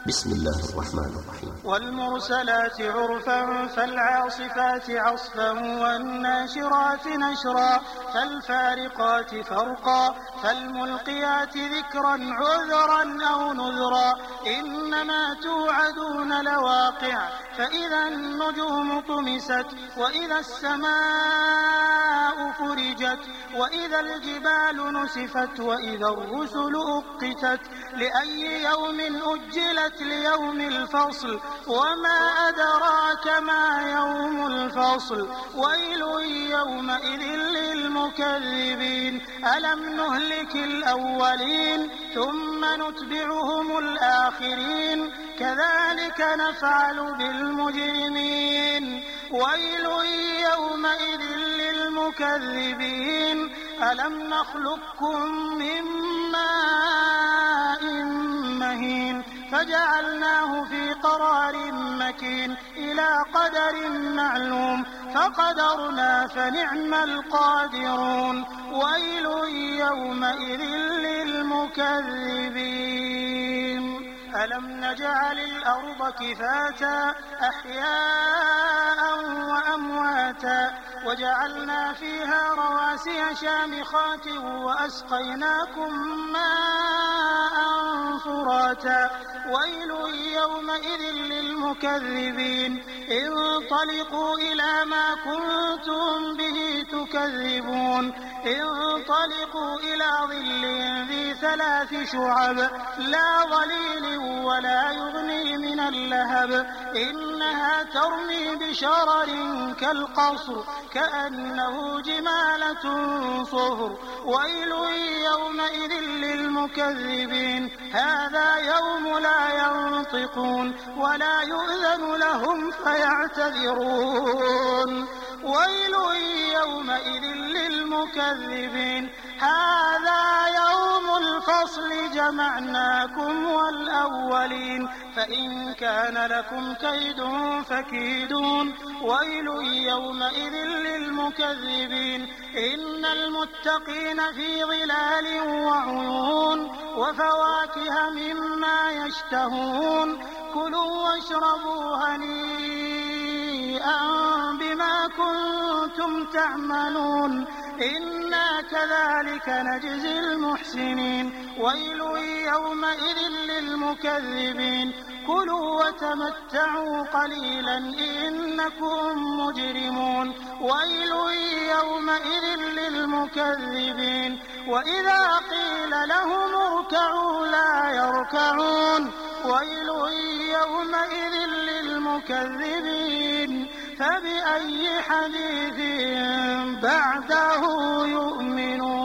بسم الله الرحمن الرحيم. والمرسلات عرفا فالعاصفات عصفا والناشرات نشرا فالفارقات فرقا فالملقيات ذكرا عذرا أو نذرا إنما توعدون لواقع فإذا النجوم طمست وإذا السماء فرجت وإذا الجبال نسفت وإذا الرسل أقتت لأي يوم أجلت ليوم الفصل وما أدراك ما يوم الفصل ويل يومئذ للمكذبين ألم نهلك الأولين ثم نتبعهم الآخرين كذلك نفعل بالمجرمين ويل يومئذ للمكذبين ألم نخلقكم من ماء مهين فجعلناه في قرار مكين إلى قدر معلوم فقدرنا فنعم القادرون ويل يومئذ للمكذبين ألم نجعل الأرض كفاتا أحياء وأمواتا وجعلنا فيها رواسي شامخات وأسقيناكم ماء فراتا ويل يومئذ للمكذبين انطلقوا إلى ما كنتم به تكذبون انطلقوا إلى ظل ذي 3 شعب لا ظليل ولا يغني من اللهب إنها ترمي بشرر كالقصر كأنه جمالة صفر ويل يومئذ للمكذبين هذا يوم لا ينطقون ولا يؤذن لهم فيعتذرون ويل يومئذ للمكذبين هذا يوم الفصل جمعناكم والأولين فإن كان لكم كيد فكيدون ويل يومئذ للمكذبين إن المتقين في ظلال وعيون وفواكه مما يشتهون كلوا واشربوا هنيئا بما كنتم تعملون إنا كذلك نجزي المحسنين ويل يومئذ للمكذبين كلوا وتمتعوا قليلا إنكم مجرمون ويل يومئذ للمكذبين وإذا قيل لهم اركعوا لا يركعون ويل يومئذ للمكذبين فبأي حديث بعده يؤمنون.